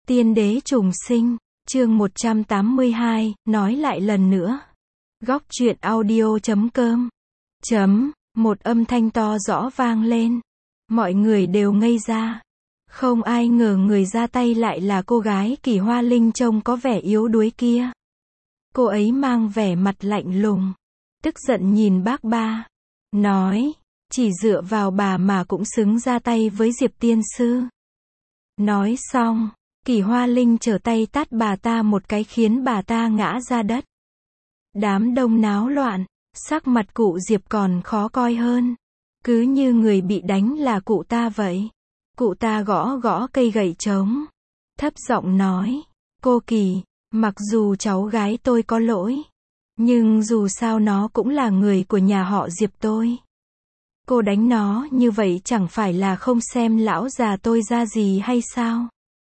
Tiên đế trùng sinh, chương 182, nói lại lần nữa. Góc truyện audio.com. Một âm thanh to rõ vang lên. Mọi người đều ngây ra. Không ai ngờ người ra tay lại là cô gái Kỳ Hoa Linh trông có vẻ yếu đuối kia. Cô ấy mang vẻ mặt lạnh lùng, tức giận nhìn bác ba, nói, chỉ dựa vào bà mà cũng xứng ra tay với Diệp tiên sư. Nói xong, Kỳ Hoa Linh trở tay tát bà ta một cái khiến bà ta ngã ra đất. Đám đông náo loạn, sắc mặt cụ Diệp còn khó coi hơn. Cứ như người bị đánh là cụ ta vậy. Cụ ta gõ gõ cây gậy trống, thấp giọng nói, cô Kỳ, mặc dù cháu gái tôi có lỗi, nhưng dù sao nó cũng là người của nhà họ Diệp tôi. Cô đánh nó như vậy chẳng phải là không xem lão già tôi ra gì hay sao?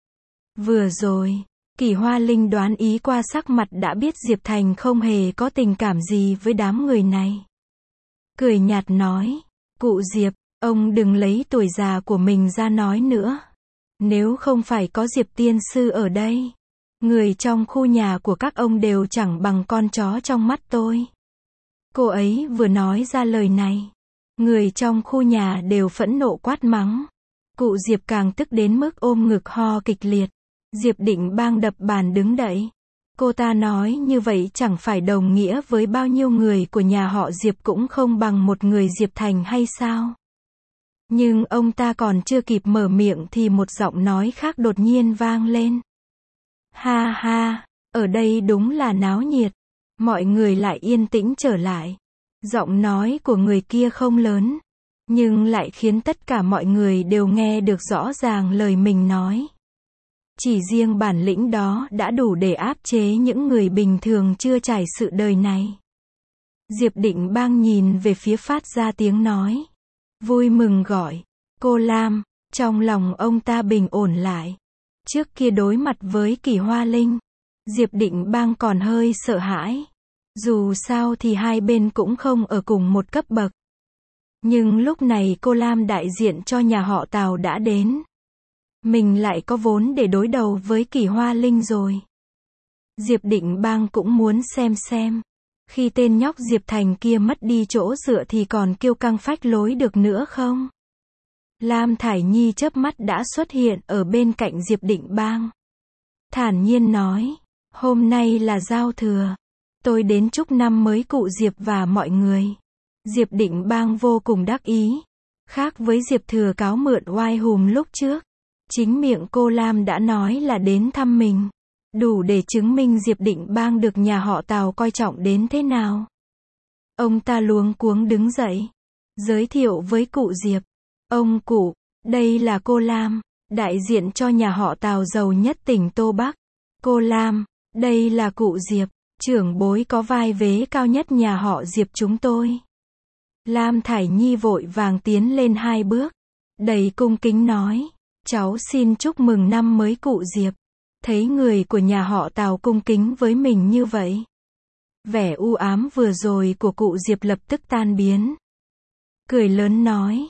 Vừa rồi, Kỳ Hoa Linh đoán ý qua sắc mặt đã biết Diệp Thành không hề có tình cảm gì với đám người này. Cười nhạt nói, cụ Diệp, ông đừng lấy tuổi già của mình ra nói nữa. Nếu không phải có Diệp tiên sư ở đây, người trong khu nhà của các ông đều chẳng bằng con chó trong mắt tôi. Cô ấy vừa nói ra lời này, người trong khu nhà đều phẫn nộ quát mắng. Cụ Diệp càng tức đến mức ôm ngực ho kịch liệt. Diệp Định Bang đập bàn đứng dậy. Cô ta nói như vậy chẳng phải đồng nghĩa với bao nhiêu người của nhà họ Diệp cũng không bằng một người Diệp Thành hay sao? Nhưng ông ta còn chưa kịp mở miệng thì một giọng nói khác đột nhiên vang lên. Ha ha, ở đây đúng là náo nhiệt. Mọi người lại yên tĩnh trở lại. Giọng nói của người kia không lớn, nhưng lại khiến tất cả mọi người đều nghe được rõ ràng lời mình nói. Chỉ riêng bản lĩnh đó đã đủ để áp chế những người bình thường chưa trải sự đời này. Diệp Định Bang nhìn về phía phát ra tiếng nói. Vui mừng gọi, cô Lam, trong lòng ông ta bình ổn lại. Trước kia đối mặt với Kỳ Hoa Linh, Diệp Định Bang còn hơi sợ hãi. Dù sao thì hai bên cũng không ở cùng một cấp bậc. Nhưng lúc này cô Lam đại diện cho nhà họ Tào đã đến. Mình lại có vốn để đối đầu với Kỳ Hoa Linh rồi. Diệp Định Bang cũng muốn xem. Khi tên nhóc Diệp Thành kia mất đi chỗ dựa thì còn kiêu căng phách lối được nữa không? Lam Thải Nhi chớp mắt đã xuất hiện ở bên cạnh Diệp Định Bang. Thản nhiên nói, hôm nay là giao thừa. Tôi đến chúc năm mới cụ Diệp và mọi người. Diệp Định Bang vô cùng đắc ý. Khác với Diệp Thừa cáo mượn oai hùm lúc trước. Chính miệng cô Lam đã nói là đến thăm mình. Đủ để chứng minh Diệp Định Bang được nhà họ Tào coi trọng đến thế nào. Ông ta luống cuống đứng dậy. Giới thiệu với cụ Diệp. Ông cụ, đây là cô Lam, đại diện cho nhà họ Tào giàu nhất tỉnh Tô Bắc. Cô Lam, đây là cụ Diệp, trưởng bối có vai vế cao nhất nhà họ Diệp chúng tôi. Lam Thải Nhi vội vàng tiến lên 2 bước. Đầy cung kính nói. Cháu xin chúc mừng năm mới cụ Diệp. Thấy người của nhà họ Tào cung kính với mình như vậy. Vẻ u ám vừa rồi của cụ Diệp lập tức tan biến. Cười lớn nói.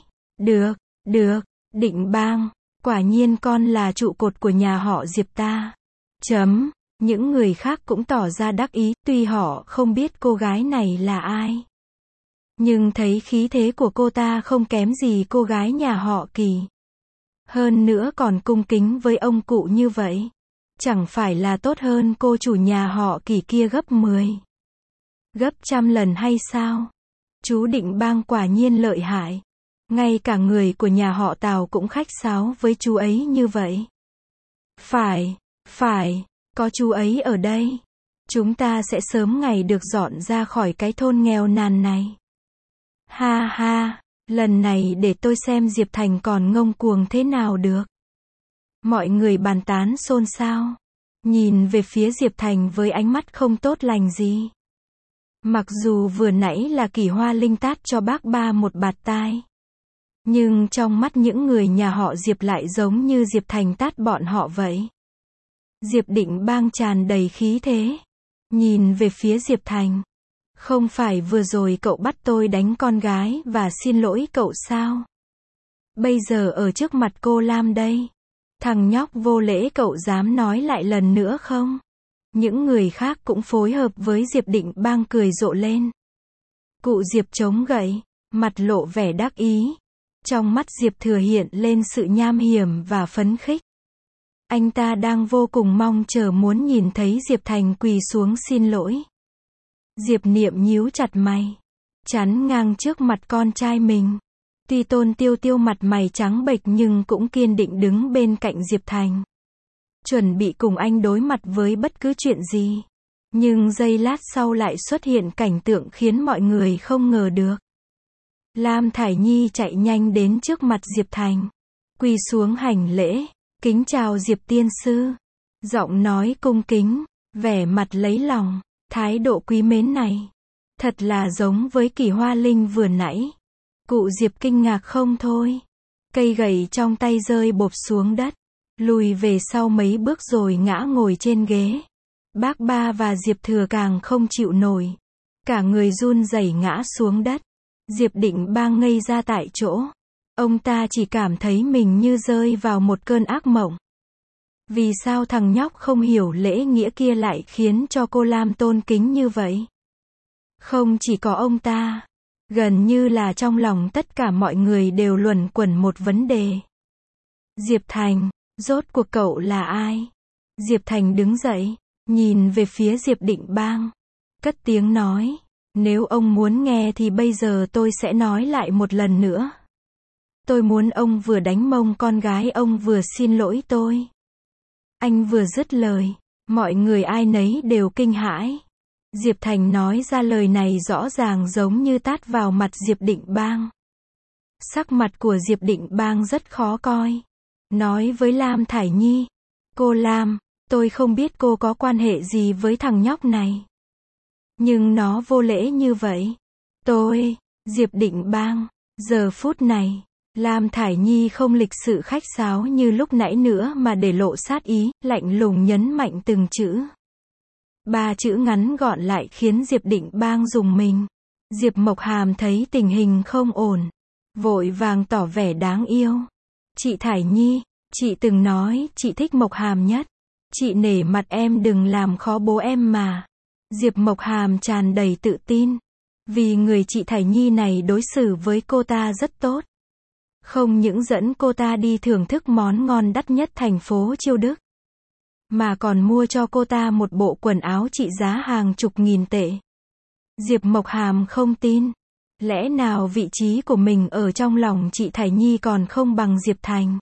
Được, Định Bang, quả nhiên con là trụ cột của nhà họ Diệp ta. Những người khác cũng tỏ ra đắc ý, tuy họ không biết cô gái này là ai. Nhưng thấy khí thế của cô ta không kém gì cô gái nhà họ Kỳ. Hơn nữa còn cung kính với ông cụ như vậy. Chẳng phải là tốt hơn cô chủ nhà họ Kỳ kia gấp 10, gấp trăm lần hay sao? Chú Định Bang quả nhiên lợi hại. Ngay cả người của nhà họ Tào cũng khách sáo với chú ấy như vậy. Phải, có chú ấy ở đây. Chúng ta sẽ sớm ngày được dọn ra khỏi cái thôn nghèo nàn này. Ha ha, lần này để tôi xem Diệp Thành còn ngông cuồng thế nào được. Mọi người bàn tán xôn xao. Nhìn về phía Diệp Thành với ánh mắt không tốt lành gì. Mặc dù vừa nãy là Kỳ Hoa Linh tát cho bác ba một bạt tai. Nhưng trong mắt những người nhà họ Diệp lại giống như Diệp Thành tát bọn họ vậy. Diệp Định Bang tràn đầy khí thế. Nhìn về phía Diệp Thành. Không phải vừa rồi cậu bắt tôi đánh con gái và xin lỗi cậu sao? Bây giờ ở trước mặt cô Lam đây. Thằng nhóc vô lễ, cậu dám nói lại lần nữa không? Những người khác cũng phối hợp với Diệp Định Bang cười rộ lên. Cụ Diệp chống gậy, mặt lộ vẻ đắc ý. Trong mắt Diệp Thừa hiện lên sự nham hiểm và phấn khích. Anh ta đang vô cùng mong chờ muốn nhìn thấy Diệp Thành quỳ xuống xin lỗi. Diệp Niệm nhíu chặt mày, chắn ngang trước mặt con trai mình. Tuy Tôn Tiêu Tiêu mặt mày trắng bệch nhưng cũng kiên định đứng bên cạnh Diệp Thành, chuẩn bị cùng anh đối mặt với bất cứ chuyện gì. Nhưng giây lát sau lại xuất hiện cảnh tượng khiến mọi người không ngờ được. Lam Thải Nhi chạy nhanh đến trước mặt Diệp Thành, quỳ xuống hành lễ, kính chào Diệp tiên sư. Giọng nói cung kính, vẻ mặt lấy lòng, thái độ quý mến này thật là giống với Kỳ Hoa Linh vừa nãy. Cụ Diệp kinh ngạc không thôi. Cây gậy trong tay rơi bộp xuống đất, lùi về sau mấy bước rồi ngã ngồi trên ghế. Bác Ba và Diệp Thừa càng không chịu nổi, cả người run rẩy ngã xuống đất. Diệp Định Bang ngây ra tại chỗ. Ông ta chỉ cảm thấy mình như rơi vào một cơn ác mộng. Vì sao thằng nhóc không hiểu lễ nghĩa kia lại khiến cho cô Lam tôn kính như vậy? Không chỉ có ông ta, gần như là trong lòng tất cả mọi người đều luẩn quẩn một vấn đề. Diệp Thành, rốt cuộc cậu là ai? Diệp Thành đứng dậy, nhìn về phía Diệp Định Bang, cất tiếng nói, nếu ông muốn nghe thì bây giờ tôi sẽ nói lại một lần nữa. Tôi muốn ông vừa đánh mông con gái ông vừa xin lỗi tôi. Anh vừa dứt lời, mọi người ai nấy đều kinh hãi. Diệp Thành nói ra lời này rõ ràng giống như tát vào mặt Diệp Định Bang. Sắc mặt của Diệp Định Bang rất khó coi. Nói với Lam Thải Nhi, cô Lam, tôi không biết cô có quan hệ gì với thằng nhóc này, nhưng nó vô lễ như vậy. Diệp Định Bang, giờ phút này, Lam Thải Nhi không lịch sự khách sáo như lúc nãy nữa mà để lộ sát ý, lạnh lùng nhấn mạnh từng chữ. 3 chữ ngắn gọn lại khiến Diệp Định Bang rùng mình. Diệp Mộc Hàm thấy tình hình không ổn, vội vàng tỏ vẻ đáng yêu. Chị Thải Nhi, chị từng nói chị thích Mộc Hàm nhất. Chị nể mặt em đừng làm khó bố em mà. Diệp Mộc Hàm tràn đầy tự tin. Vì người chị Thải Nhi này đối xử với cô ta rất tốt. Không những dẫn cô ta đi thưởng thức món ngon đắt nhất thành phố Chiêu Đức, mà còn mua cho cô ta một bộ quần áo trị giá hàng chục nghìn tệ. Diệp Mộc Hàm không tin. Lẽ nào vị trí của mình ở trong lòng chị Thải Nhi còn không bằng Diệp Thành?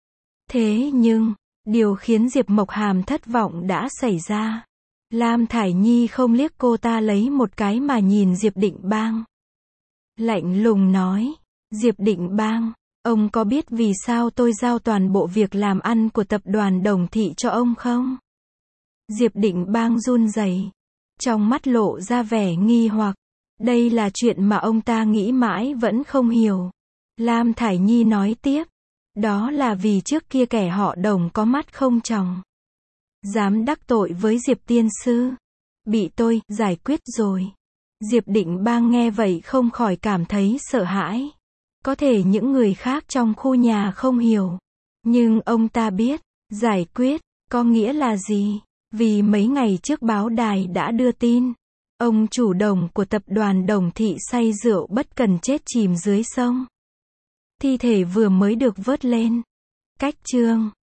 Thế nhưng, điều khiến Diệp Mộc Hàm thất vọng đã xảy ra. Lam Thải Nhi không liếc cô ta lấy một cái mà nhìn Diệp Định Bang. Lạnh lùng nói, Diệp Định Bang, ông có biết vì sao tôi giao toàn bộ việc làm ăn của tập đoàn Đồng Thị cho ông không? Diệp Định Bang run rẩy, trong mắt lộ ra vẻ nghi hoặc. Đây là chuyện mà ông ta nghĩ mãi vẫn không hiểu. Lam Thải Nhi nói tiếp, đó là vì trước kia kẻ họ Đồng có mắt không tròng, dám đắc tội với Diệp tiên sư, bị tôi giải quyết rồi. Diệp Định Bang nghe vậy không khỏi cảm thấy sợ hãi. Có thể những người khác trong khu nhà không hiểu, nhưng ông ta biết, giải quyết có nghĩa là gì. Vì mấy ngày trước báo đài đã đưa tin, ông chủ Đồng của tập đoàn Đồng Thị say rượu bất cần chết chìm dưới sông. Thi thể vừa mới được vớt lên. Cách chương